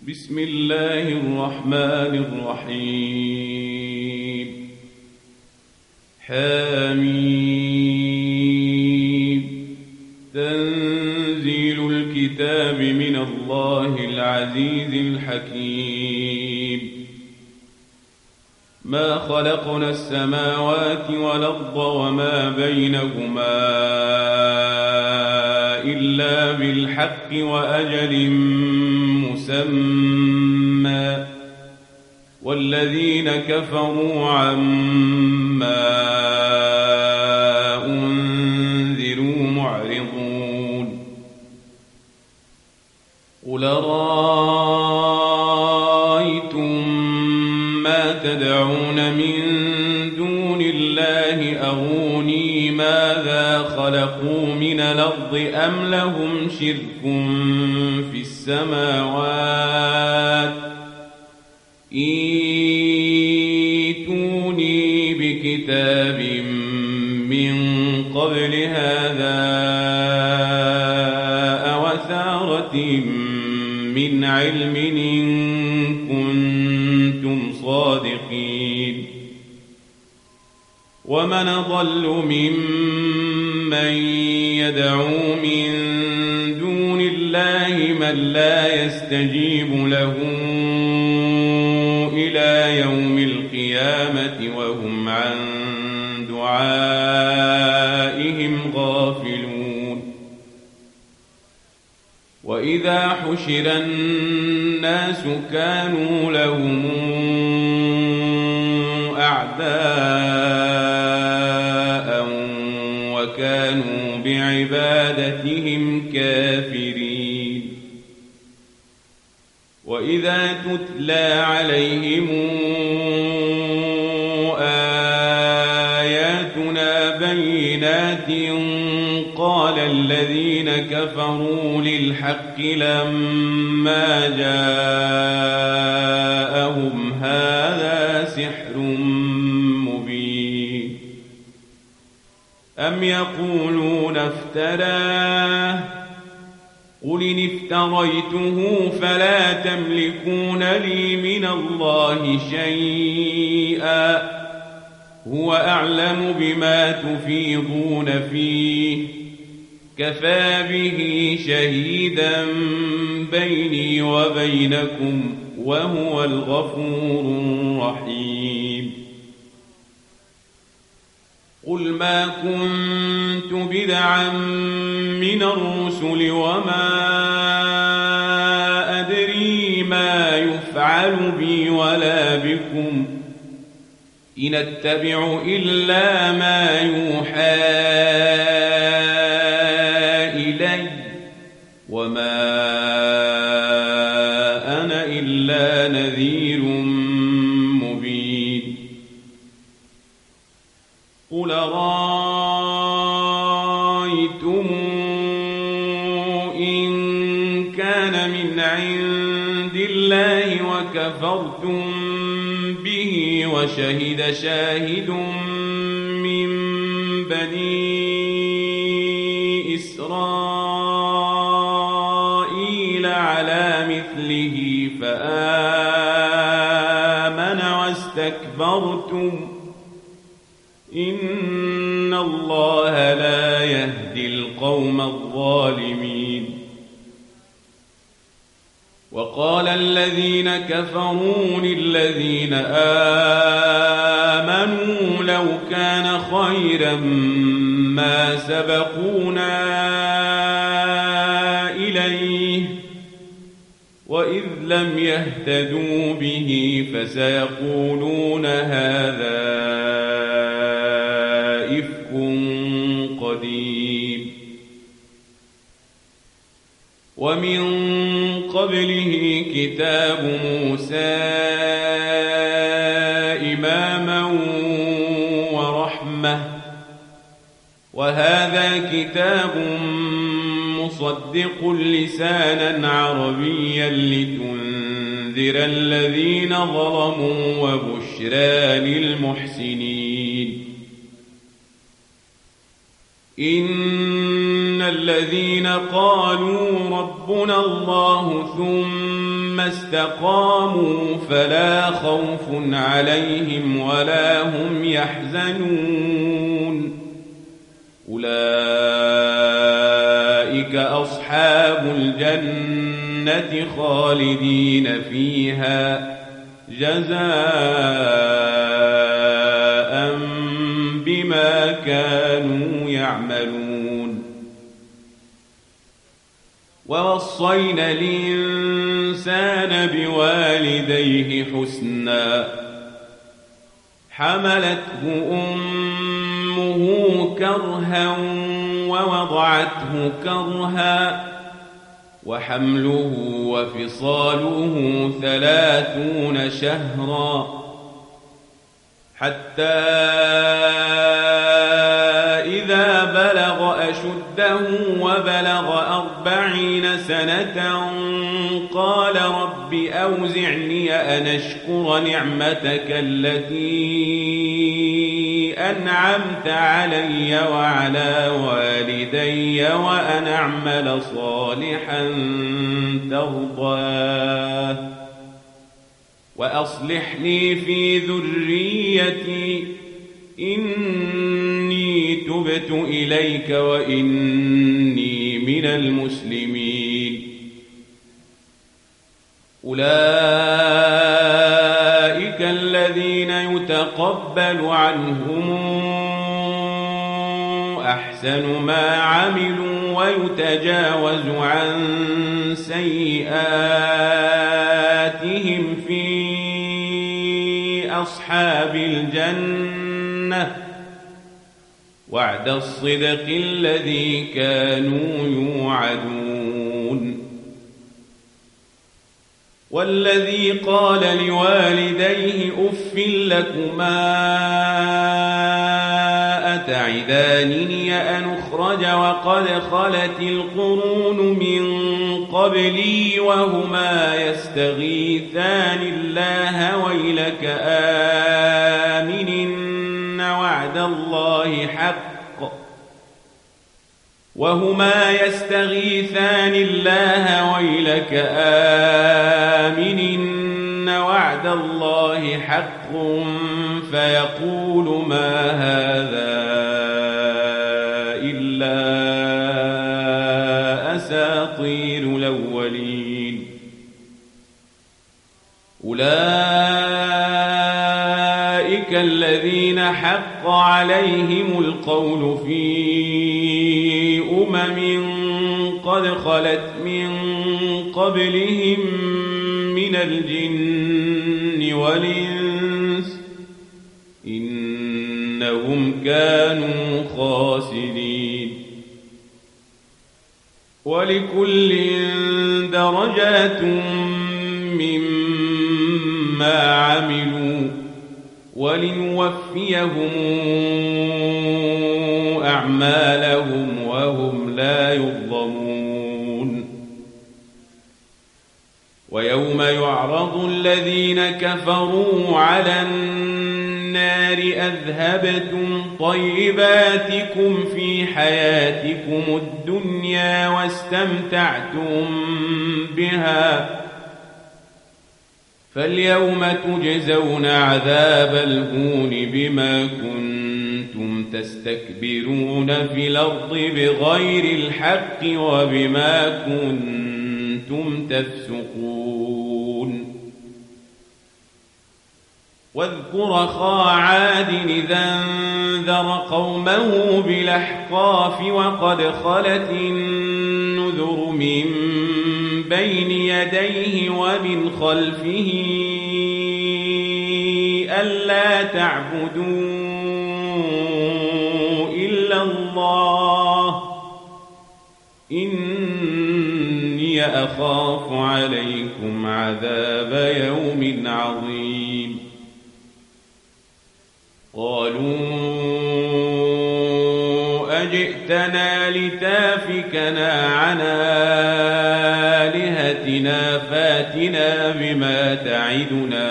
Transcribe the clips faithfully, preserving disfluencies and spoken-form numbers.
بسم الله الرحمن الرحيم. حميم. تنزيل الكتاب من الله العزيز الحكيم. ما خلقنا السماوات والأرض وما بينهما إلا بالحق وأجل مسمى، والذين كفروا عما أنذروا معرضون. قل رأيتم ما تدعون من دون الله أروني ماذا خلقوا من الأرض أم لهم شرك في السماوات، إيتوني بكتاب من قبل هذا أو أثارة من علم إن كنتم صادقين. ومن أضل ممن يدعو من دون الله من لا يستجيب له إلى يوم القيامة وهم عن دعائهم غافلون. وإذا حشر الناس كانوا لهم أعداء وكانوا بعبادتهم كافرين. وإذا تتلى عليهم آياتنا بينات قال الذين كفروا للحق لما جاءهم هذا سحر مبين. أم يقولون افتراه قل إن افتريته فلا تملكون لي من الله شيئا هو أعلم بما تفيضون فيه كفى به شهيدا بيني وبينكم وهو الغفور الرحيم. قل ما كنت بدعا من الرسل وما أدري ما يفعل بي ولا بكم إن أتبع إلا ما يوحى إلي وما أنا إلا نذير مبين. قل رأيتم إن كان من عند الله وكفرتم به وشهد شاهد من بني إسرائيل على مثله فآمن واستكبرتم إن الله لا يهدي القوم الظالمين. وقال الذين كفروا للذين آمنوا لو كان خيرا ما سبقونا إليه وإذ لم يهتدوا به فسيقولون هذا إفك قديم. ومن قبله كتاب موسى إماما ورحمة وهذا كتاب مصدق لسانا عربيا لتنذر الذين ظلموا وبشرى للمحسنين. إن الذين قالوا ربنا الله ثم استقاموا فلا خوف عليهم ولا هم يحزنون أولئك أصحاب الجنة خالدين فيها جزاء بما كانوا يعملون ووصينا الإنسان بوالديه حسنا حملته أمه كرها ووضعته كرها وحمله وفصاله ثلاثون شهرا حتى إذا بلغ أشده وبلغ أربعين سنة قال رب أوزعني أن أشكر نعمتك التي أنعمت علي وعلى والدي وأن أعمل صالحا ترضاه وأصلح لي في ذريتي إني تبت إليك وإني من المسلمين أولئك الذين يتقبل عنهم أحسن ما عملوا ويتجاوز عن سيئاتهم في أصحاب الجنة وعد الصدق الذي كانوا يوعدون والذي قال لوالديه أف لكما أتعدانني أن أخرج وقد خلت القرون من قبلي وهما يستغيثان الله ويلك آمنن وعد الله حق وهما يستغيثان الله ويلك آمنن وعد الله حق فيقول ما هذا إلا أساطير الأولين أولئك الذين حق عليهم القول في أمم قد خلت من قبلهم من الجن والإنس إنهم كانوا خاسرين ولكل درجات مما عملوا ولنوفيهم أعمالهم وهم لا يظلمون ويوم يعرض الذين كفروا على النار أذهبتم طيباتكم في حياتكم الدنيا واستمتعتم بها فاليوم تجزون عذاب الهون بما كنتم تستكبرون في الأرض بغير الحق وبما كنتم تفسقون واذكر أخا عاد إذا انذر قومه بالأحقاف وقد خلت النذر من بين يديه ومن خلفه ألا تعبدوا إلا الله إني أخاف عليكم عذاب يوم عظيم قالوا أجئتنا لتافكنا عن آلهتنا فاتنا بما تعدنا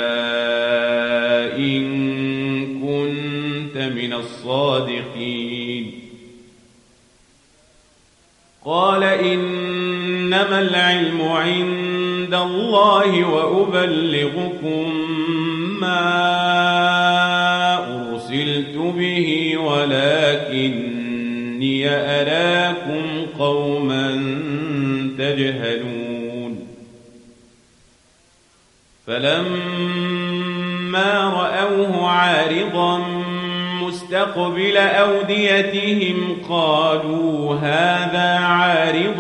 إن كنت من الصادقين قال إنما العلم عند الله وأبلغكم ما أرسلت به ولكني أراكم قوما تجهلون فلما رأوه عارضا مستقبل أوديتهم قالوا هذا عارض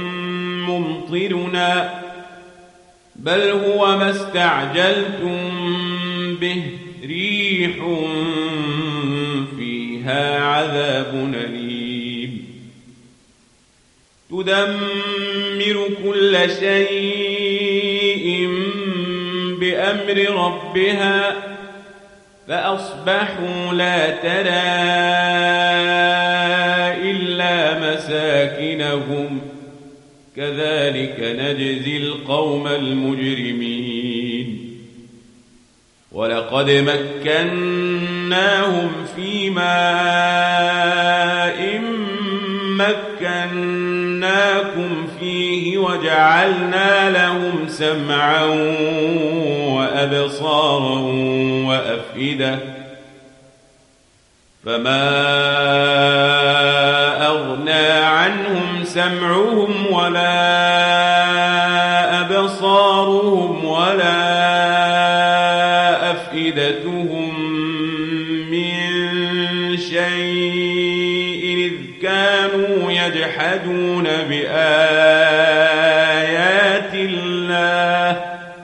ممطرنا بل هو ما استعجلتم به ريح فيها عذاب أليم تدمر كل شيء بأمر ربها فأصبحوا لا ترى إلا مساكنهم كذلك نجزي القوم المجرمين ولقد مكناهم في ماء مكناكم فيه وجعلنا لهم سمعا وأبصارا وأفئدة فما أغنى عنهم سمعهم ولا أبصارهم ولا أفئدتهم من شيء إذ كانوا يجحدون بآيات الله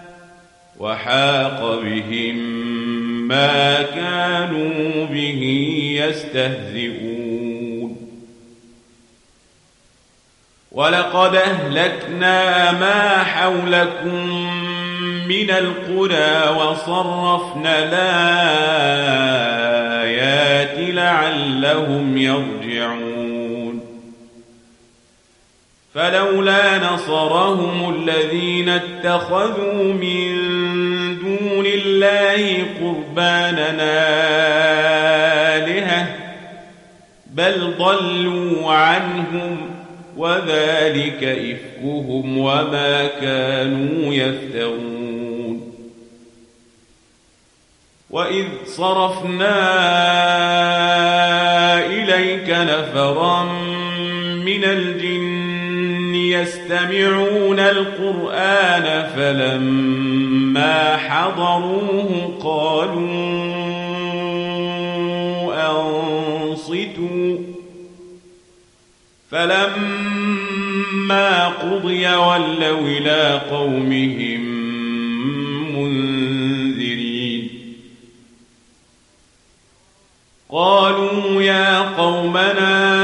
وحاق بهم ما كانوا به يستهزئون ولقد أهلكنا ما حولكم من القرى وصرفنا الآيات لعلهم يرجعون فلولا نصرهم الذين اتخذوا من دون الله قرباننا آلهة بل ضلوا عنهم وذلك إفكهم وما كانوا يفترون وإذ صرفنا إليك نفرا من الجن يستمعون القرآن فلما حضروه قالوا أنصتوا فلما قضي ولوا إلى قومهم منذرين قالوا يا قومنا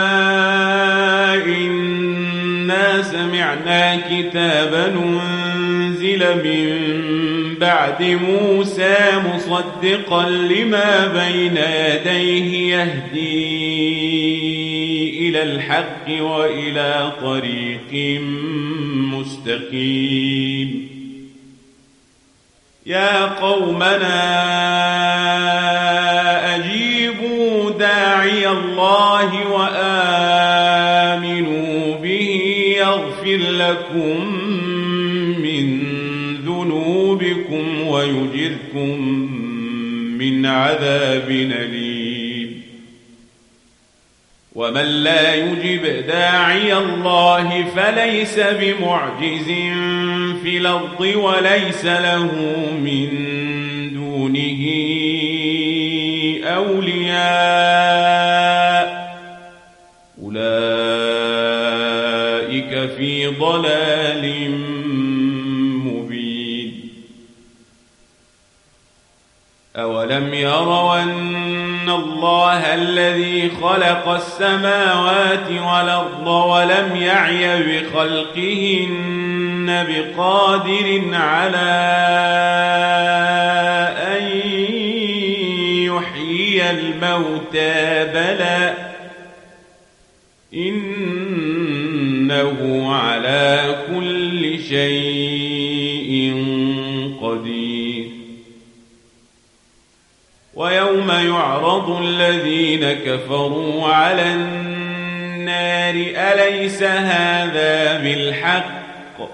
إنا سمعنا كتابا أنزل من بعد موسى مصدقا لما بين يديه يهدي إلى الحق وإلى طريق مستقيم يا قومنا أجيبوا داعي الله وآمنوا به يغفر لكم من ذنوبكم ويجركم من عذاب أليم ومن لا يجب داعي الله فليس بمعجز في الأرض وليس له من دونه أولياء أولئك في ضلال مبين أولم يروا أن الله الذي خلق السماوات والأرض ولم يعي بخلقهن بقادر على أن يحيي الموتى بلى إنه على كل شيء قدير ويوم يعرض الذين كفروا على النار النار أليس هذا بالحق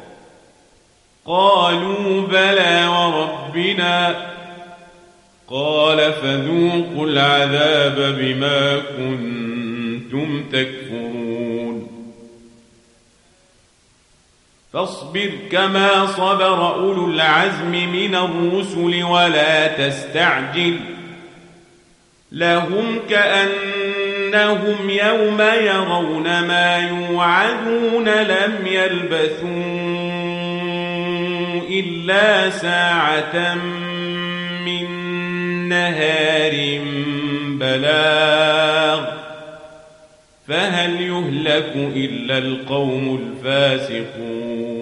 قالوا بلى وربنا قال فذوقوا العذاب بما كنتم تكفرون فاصبر كما صبر أولو العزم من الرسل ولا تستعجل لهم كأنهم يوم يرون ما يوعدون لم يلبثوا إلا ساعة من نهار بلاغ فهل يهلك إلا القوم الفاسقون